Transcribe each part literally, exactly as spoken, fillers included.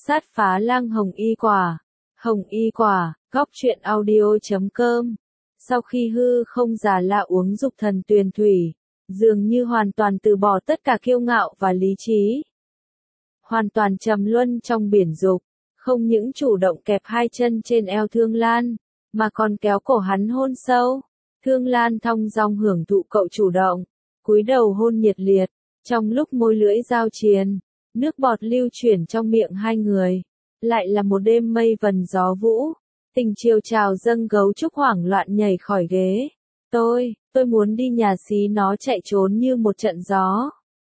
Sát phá lang hồng y quả. Hồng y quả, góc truyện audio chấm com. Sau khi hư không già la uống dục thần tuyền thủy, dường như hoàn toàn từ bỏ tất cả kiêu ngạo và lý trí. Hoàn toàn trầm luân trong biển dục, không những chủ động kẹp hai chân trên eo Thương Lan, mà còn kéo cổ hắn hôn sâu. Thương Lan thong dong hưởng thụ cậu chủ động, cúi đầu hôn nhiệt liệt, trong lúc môi lưỡi giao triền, nước bọt lưu chuyển trong miệng hai người. Lại là một đêm mây vần gió vũ, tình chiều trào dâng. Gấu trúc hoảng loạn nhảy khỏi ghế. Tôi, tôi muốn đi nhà xí. Nó chạy trốn như một trận gió.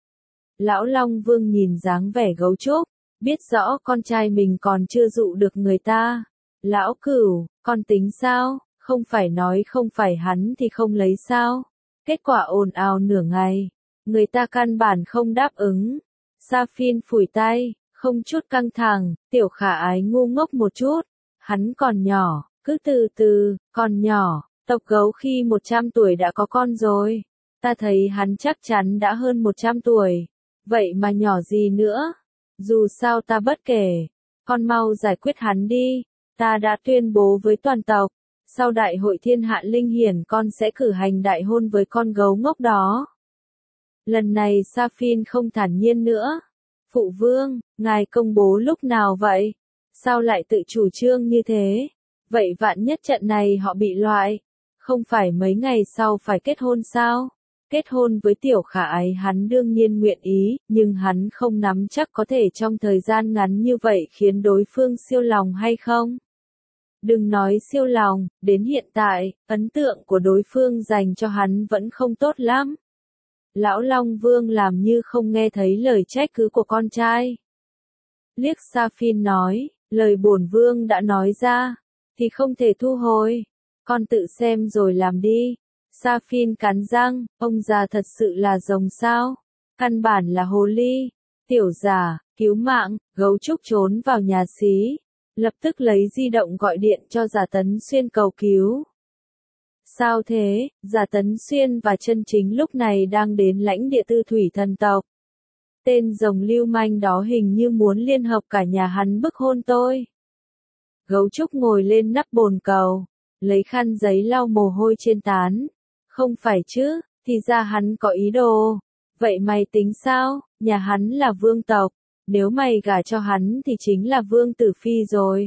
Lão Long Vương nhìn dáng vẻ gấu trúc, biết rõ con trai mình còn chưa dụ được người ta. Lão Cửu, con tính sao? Không phải nói không phải hắn thì không lấy sao? Kết quả ồn ào nửa ngày, người ta căn bản không đáp ứng. Sa Phin phủi tay, không chút căng thẳng, tiểu khả ái ngu ngốc một chút. Hắn còn nhỏ, cứ từ từ, còn nhỏ, tộc gấu khi một trăm tuổi đã có con rồi. Ta thấy hắn chắc chắn đã hơn một trăm tuổi. Vậy mà nhỏ gì nữa? Dù sao ta bất kể. Con mau giải quyết hắn đi. Ta đã tuyên bố với toàn tộc. Sau đại hội thiên hạ linh hiển con sẽ cử hành đại hôn với con gấu ngốc đó. Lần này Sa Phin không thản nhiên nữa. Phụ vương, ngài công bố lúc nào vậy? Sao lại tự chủ trương như thế? Vậy vạn nhất trận này họ bị loại, không phải mấy ngày sau phải kết hôn sao? Kết hôn với tiểu khả ái hắn đương nhiên nguyện ý, nhưng hắn không nắm chắc có thể trong thời gian ngắn như vậy khiến đối phương siêu lòng hay không? Đừng nói siêu lòng, đến hiện tại, ấn tượng của đối phương dành cho hắn vẫn không tốt lắm. Lão Long Vương làm như không nghe thấy lời trách cứ của con trai. Liếc Sa Phin nói, lời bổn vương đã nói ra, thì không thể thu hồi. Con tự xem rồi làm đi. Sa Phin cắn răng, ông già thật sự là rồng sao? Căn bản là hồ ly. Tiểu già, cứu mạng. Gấu trúc trốn vào nhà xí, lập tức lấy di động gọi điện cho Giả Tấn Xuyên cầu cứu. Sao thế? Giả Tấn Xuyên và Chân Chính lúc này đang đến lãnh địa Tư Thủy thần tộc. Tên rồng lưu manh đó hình như muốn liên hợp cả nhà hắn bức hôn tôi. Gấu trúc ngồi lên nắp bồn cầu, lấy khăn giấy lau mồ hôi trên trán. Không phải chứ, thì ra hắn có ý đồ. Vậy mày tính sao? Nhà hắn là vương tộc, nếu mày gả cho hắn thì chính là vương tử phi rồi.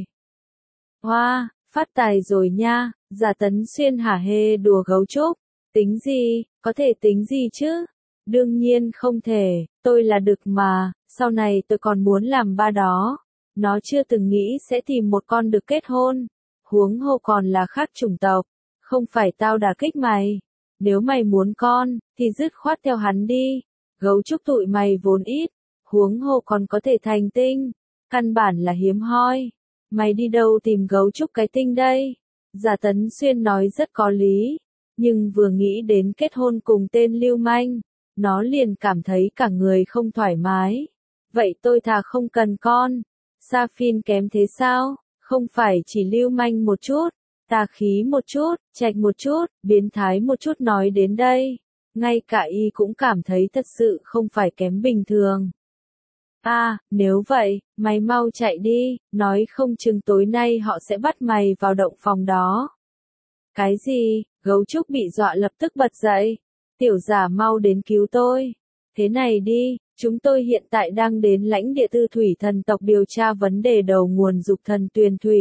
Hoa, phát tài rồi nha. Giả Tấn Xuyên hả hê đùa gấu trúc. Tính gì, có thể tính gì chứ? Đương nhiên không thể, tôi là đực mà, sau này tôi còn muốn làm ba đó. Nó chưa từng nghĩ sẽ tìm một con đực kết hôn. Huống hồ còn là khác chủng tộc. Không phải tao đả kích mày. Nếu mày muốn con, thì dứt khoát theo hắn đi. Gấu trúc tụi mày vốn ít. Huống hồ còn có thể thành tinh. Căn bản là hiếm hoi. Mày đi đâu tìm gấu trúc cái tinh đây? Giả Tấn Xuyên nói rất có lý. Nhưng vừa nghĩ đến kết hôn cùng tên lưu manh, nó liền cảm thấy cả người không thoải mái. Vậy tôi thà không cần con. Sa Phin kém thế sao? Không phải chỉ lưu manh một chút, tà khí một chút, trạch một chút, biến thái một chút. Nói đến đây, ngay cả y cũng cảm thấy thật sự không phải kém bình thường. À, nếu vậy, mày mau chạy đi, nói không chừng tối nay họ sẽ bắt mày vào động phòng đó. Cái gì? Gấu trúc bị dọa lập tức bật dậy. Tiểu giả mau đến cứu tôi. Thế này đi, chúng tôi hiện tại đang đến lãnh địa Tư Thủy thần tộc điều tra vấn đề đầu nguồn dục thần tuyền thủy.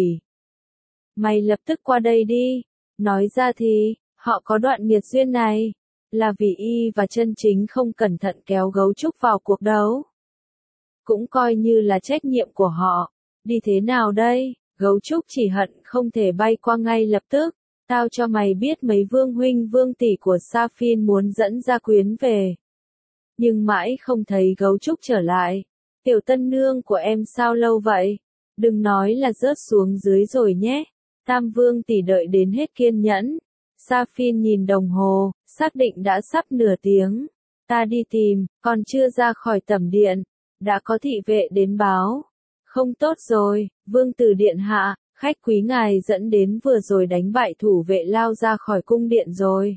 Mày lập tức qua đây đi. Nói ra thì, họ có đoạn nghiệt duyên này, là vì y và Chân Chính không cẩn thận kéo gấu trúc vào cuộc đấu. Cũng coi như là trách nhiệm của họ. Đi thế nào đây? Gấu trúc chỉ hận không thể bay qua ngay lập tức. Tao cho mày biết mấy vương huynh vương tỷ của Sa Phin muốn dẫn gia quyến về. Nhưng mãi không thấy gấu trúc trở lại. Tiểu tân nương của em sao lâu vậy? Đừng nói là rớt xuống dưới rồi nhé. Tam vương tỷ đợi đến hết kiên nhẫn. Sa Phin nhìn đồng hồ, xác định đã sắp nửa tiếng. Ta đi tìm, còn chưa ra khỏi tẩm điện. Đã có thị vệ đến báo. Không tốt rồi, vương tử điện hạ, khách quý ngài dẫn đến vừa rồi đánh bại thủ vệ lao ra khỏi cung điện rồi.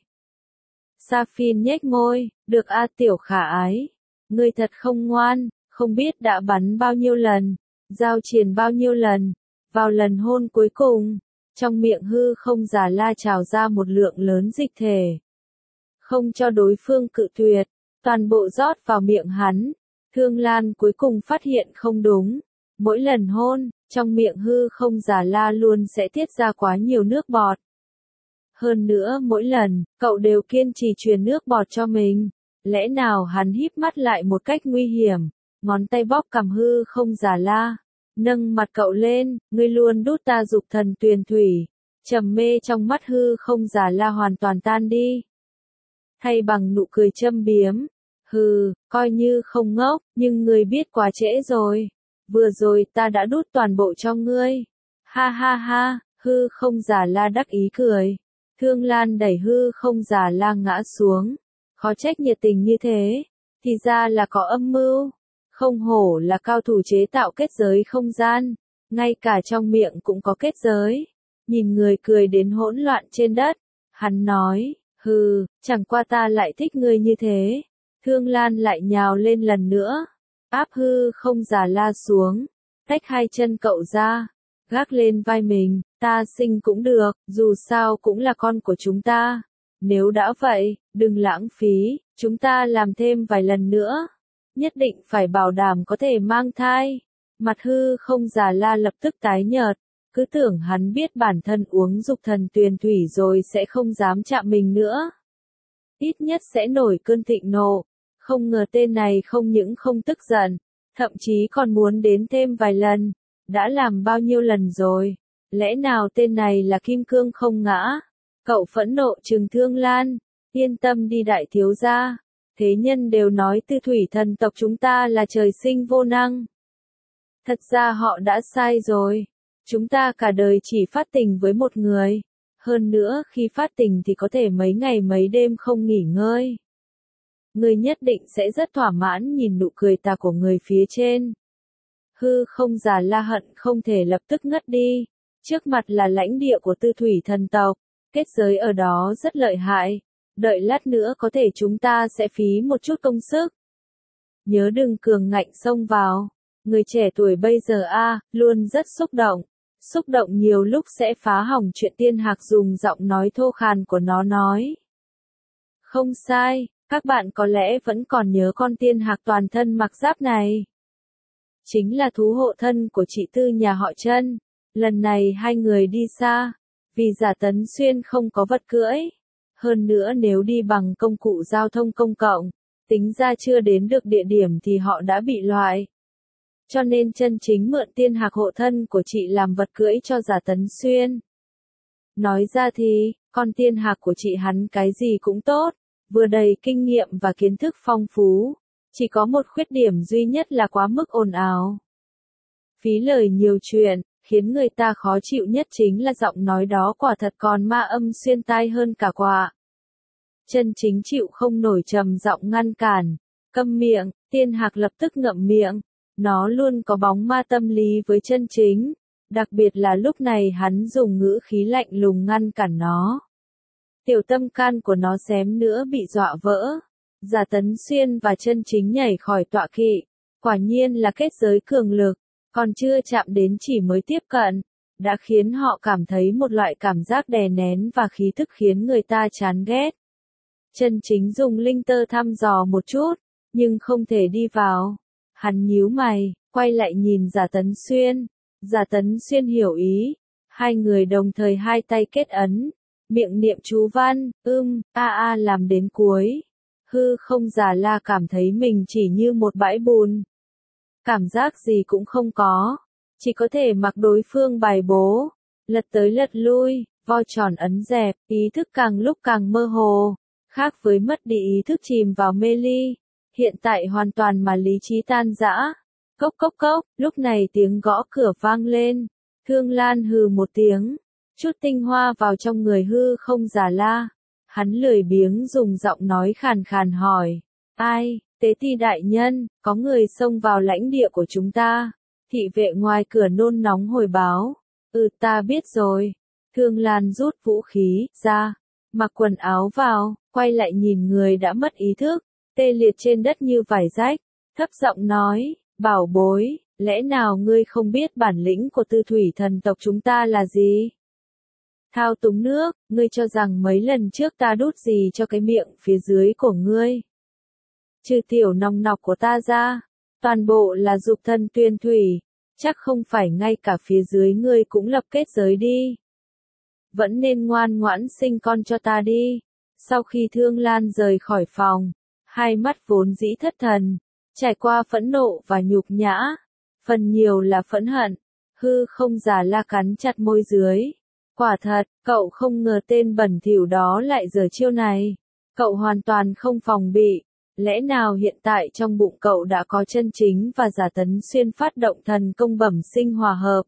Sa Phin nhếch môi, được a tiểu khả ái. Ngươi thật không ngoan, không biết đã bắn bao nhiêu lần. Giao triền bao nhiêu lần, vào lần hôn cuối cùng, trong miệng hư không già la trào ra một lượng lớn dịch thể. Không cho đối phương cự tuyệt, toàn bộ rót vào miệng hắn. Thương Lan cuối cùng phát hiện không đúng. Mỗi lần hôn, trong miệng hư không già la luôn sẽ tiết ra quá nhiều nước bọt. Hơn nữa mỗi lần, cậu đều kiên trì truyền nước bọt cho mình. Lẽ nào hắn híp mắt lại một cách nguy hiểm, ngón tay bóp cằm hư không già la, nâng mặt cậu lên, ngươi luôn đút ta dục thần tuyền thủy. Trầm mê trong mắt hư không già la hoàn toàn tan đi. Thay bằng nụ cười châm biếm, hừ, coi như không ngốc, nhưng ngươi biết quá trễ rồi. Vừa rồi ta đã đút toàn bộ cho ngươi. Ha ha ha, hư không già la đắc ý cười. Thương Lan đẩy hư không già la ngã xuống. Khó trách nhiệt tình như thế, thì ra là có âm mưu. Không hổ là cao thủ chế tạo kết giới không gian, ngay cả trong miệng cũng có kết giới. Nhìn người cười đến hỗn loạn trên đất, hắn nói, hừ, chẳng qua ta lại thích ngươi như thế. Thương Lan lại nhào lên lần nữa, áp hư không già la xuống, tách hai chân cậu ra, gác lên vai mình, ta sinh cũng được, dù sao cũng là con của chúng ta. Nếu đã vậy, đừng lãng phí, chúng ta làm thêm vài lần nữa. Nhất định phải bảo đảm có thể mang thai. Mặt hư không già la lập tức tái nhợt, cứ tưởng hắn biết bản thân uống dục thần tuyền thủy rồi sẽ không dám chạm mình nữa. Ít nhất sẽ nổi cơn thịnh nộ. Không ngờ tên này không những không tức giận, thậm chí còn muốn đến thêm vài lần. Đã làm bao nhiêu lần rồi? Lẽ nào tên này là kim cương không ngã? Cậu phẫn nộ trừng Thương Lan, yên tâm đi đại thiếu gia. Thế nhân đều nói tư thủy thần tộc chúng ta là trời sinh vô năng. Thật ra họ đã sai rồi. Chúng ta cả đời chỉ phát tình với một người. Hơn nữa khi phát tình thì có thể mấy ngày mấy đêm không nghỉ ngơi. Người nhất định sẽ rất thỏa mãn nhìn nụ cười tà của người phía trên. Hư không già la hận không thể lập tức ngất đi. Trước mặt là lãnh địa của tư thủy thần tộc. Kết giới ở đó rất lợi hại. Đợi lát nữa có thể chúng ta sẽ phí một chút công sức. Nhớ đừng cường ngạnh xông vào. Người trẻ tuổi bây giờ a luôn rất xúc động. Xúc động nhiều lúc sẽ phá hỏng chuyện. Tiên Hạc dùng giọng nói thô khàn của nó nói. Không sai, các bạn có lẽ vẫn còn nhớ con tiên hạc toàn thân mặc giáp này. Chính là thú hộ thân của chị Tư nhà họ Trân. Lần này hai người đi xa, vì Giả Tấn Xuyên không có vật cưỡi. Hơn nữa nếu đi bằng công cụ giao thông công cộng, tính ra chưa đến được địa điểm thì họ đã bị loại. Cho nên Chân Chính mượn tiên hạc hộ thân của chị làm vật cưỡi cho Giả Tấn Xuyên. Nói ra thì, con tiên hạc của chị hắn cái gì cũng tốt, vừa đầy kinh nghiệm và kiến thức phong phú. Chỉ có một khuyết điểm duy nhất là quá mức ồn ào. Phí lời nhiều chuyện, khiến người ta khó chịu nhất chính là giọng nói đó quả thật còn ma âm xuyên tai hơn cả quạ. Chân Chính chịu không nổi trầm giọng ngăn cản. Câm miệng, tiên hạc lập tức ngậm miệng. Nó luôn có bóng ma tâm lý với Chân Chính. Đặc biệt là lúc này hắn dùng ngữ khí lạnh lùng ngăn cản nó. Tiểu tâm can của nó xém nữa bị dọa vỡ. Giả Tấn Xuyên và Chân Chính nhảy khỏi tọa kỵ. Quả nhiên là kết giới cường lực. Còn chưa chạm đến chỉ mới tiếp cận. Đã khiến họ cảm thấy một loại cảm giác đè nén và khí thức khiến người ta chán ghét. Chân Chính dùng linh tơ thăm dò một chút, nhưng không thể đi vào. Hắn nhíu mày, quay lại nhìn Giả Tấn Xuyên. Giả Tấn Xuyên hiểu ý. Hai người đồng thời hai tay kết ấn. Miệng niệm chú văn, ưm, a a làm đến cuối. Hư không già la cảm thấy mình chỉ như một bãi bùn. Cảm giác gì cũng không có. Chỉ có thể mặc đối phương bài bố. Lật tới lật lui, vo tròn ấn dẹp, ý thức càng lúc càng mơ hồ. Khác với mất đi ý thức chìm vào mê ly. Hiện tại hoàn toàn mà lý trí tan rã. Cốc cốc cốc, lúc này tiếng gõ cửa vang lên. Thương Lan hừ một tiếng. Chút tinh hoa vào trong người hư không già la. Hắn lười biếng dùng giọng nói khàn khàn hỏi. Ai, tế ti đại nhân, có người xông vào lãnh địa của chúng ta. Thị vệ ngoài cửa nôn nóng hồi báo. Ừ ta biết rồi. Thương Lan rút vũ khí ra. Mặc quần áo vào, quay lại nhìn người đã mất ý thức. Tê liệt trên đất như vải rách. Thấp giọng nói, bảo bối, Lẽ nào ngươi không biết bản lĩnh của tư thủy thần tộc chúng ta là gì? Thao túng nước, ngươi cho rằng mấy lần trước ta đút gì cho cái miệng phía dưới của ngươi? Trừ tiểu nòng nọc của ta ra, toàn bộ là dục thân tuyên thủy, chắc không phải ngay cả phía dưới ngươi cũng lập kết giới đi. Vẫn nên ngoan ngoãn sinh con cho ta đi. Sau khi Thương Lan rời khỏi phòng, hai mắt vốn dĩ thất thần, trải qua phẫn nộ và nhục nhã, phần nhiều là phẫn hận, hư không già la cắn chặt môi dưới. Quả thật, cậu không ngờ tên bẩn thỉu đó lại giở chiêu này. Cậu hoàn toàn không phòng bị. Lẽ nào hiện tại trong bụng cậu đã có chân chính và giả Tấn Xuyên phát động thần công bẩm sinh hòa hợp?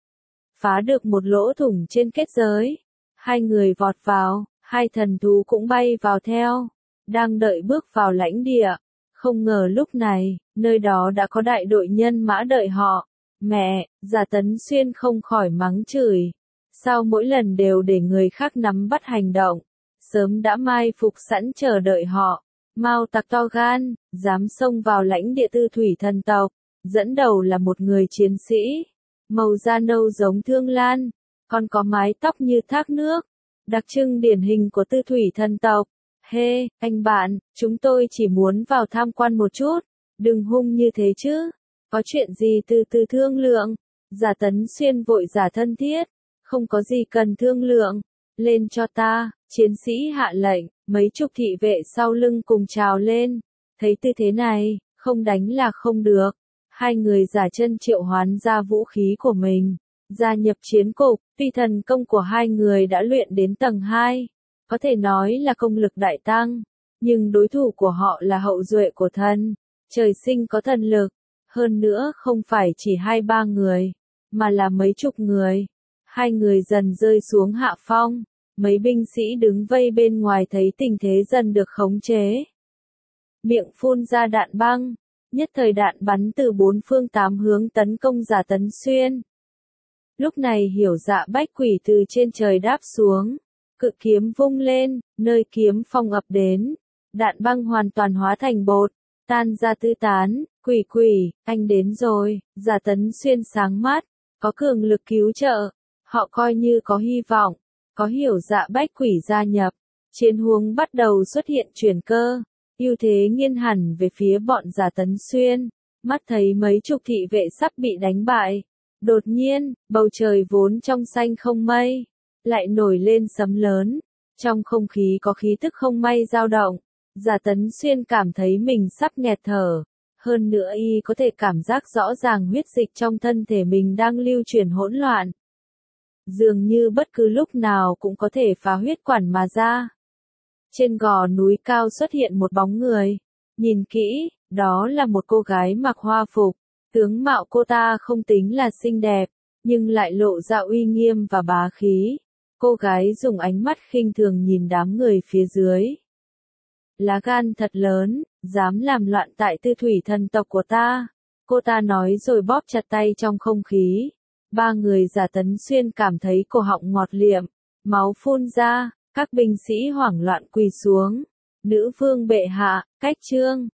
Phá được một lỗ thủng trên kết giới. Hai người vọt vào, hai thần thú cũng bay vào theo. Đang đợi bước vào lãnh địa. Không ngờ lúc này, nơi đó đã có đại đội nhân mã đợi họ. Mẹ, giả Tấn Xuyên không khỏi mắng chửi. Sao mỗi lần đều để người khác nắm bắt hành động? Sớm đã mai phục sẵn chờ đợi họ. Mao tặc to gan, dám xông vào lãnh địa tư thủy thần tộc. Dẫn đầu là một người chiến sĩ. Màu da nâu giống Thương Lan. Còn có mái tóc như thác nước. Đặc trưng điển hình của tư thủy thần tộc. Hê, hey, anh bạn, chúng tôi chỉ muốn vào tham quan một chút. Đừng hung như thế chứ. Có chuyện gì từ từ thương lượng. Giả Tấn Xuyên vội giả thân thiết. Không có gì cần thương lượng. Lên cho ta, chiến sĩ hạ lệnh, mấy chục thị vệ sau lưng cùng trào lên. Thấy tư thế này, không đánh là không được. Hai người giả chân triệu hoán ra vũ khí của mình. Gia nhập chiến cục, tuy thần công của hai người đã luyện đến tầng hai. Có thể nói là công lực đại tăng. Nhưng đối thủ của họ là hậu duệ của thần. Trời sinh có thần lực. Hơn nữa không phải chỉ hai ba người, mà là mấy chục người. Hai người dần rơi xuống hạ phong. Mấy binh sĩ đứng vây bên ngoài thấy tình thế dần được khống chế. Miệng phun ra đạn băng. Nhất thời đạn bắn từ bốn phương tám hướng tấn công giả Tấn Xuyên. Lúc này Hiểu Dạ Bách Quỷ từ trên trời đáp xuống. Cự kiếm vung lên, nơi kiếm phong ập đến. Đạn băng hoàn toàn hóa thành bột. Tan ra tứ tán. Quỷ quỷ, anh đến rồi. Giả Tấn Xuyên sáng mắt. Có cường lực cứu trợ. Họ coi như có hy vọng. Có Hiểu Dạ Bách Quỷ gia nhập. Chiến huống bắt đầu xuất hiện chuyển cơ. Ưu thế nghiêng hẳn về phía bọn giả Tấn Xuyên. Mắt thấy mấy chục thị vệ sắp bị đánh bại. Đột nhiên, bầu trời vốn trong xanh không mây. Lại nổi lên sấm lớn. Trong không khí có khí tức không may dao động. Giả Tấn Xuyên cảm thấy mình sắp nghẹt thở. Hơn nữa y có thể cảm giác rõ ràng huyết dịch trong thân thể mình đang lưu chuyển hỗn loạn. Dường như bất cứ lúc nào cũng có thể phá huyết quản mà ra. Trên gò núi cao xuất hiện một bóng người. Nhìn kỹ, đó là một cô gái mặc hoa phục. Tướng mạo cô ta không tính là xinh đẹp, nhưng lại lộ ra uy nghiêm và bá khí. Cô gái dùng ánh mắt khinh thường nhìn đám người phía dưới. Lá gan thật lớn, dám làm loạn tại tư thủy thần tộc của ta. Cô ta nói rồi bóp chặt tay trong không khí. Ba người giả Tấn Xuyên cảm thấy cổ họng ngọt liệm, máu phun ra, các binh sĩ hoảng loạn quỳ xuống. Nữ vương bệ hạ, cách trương,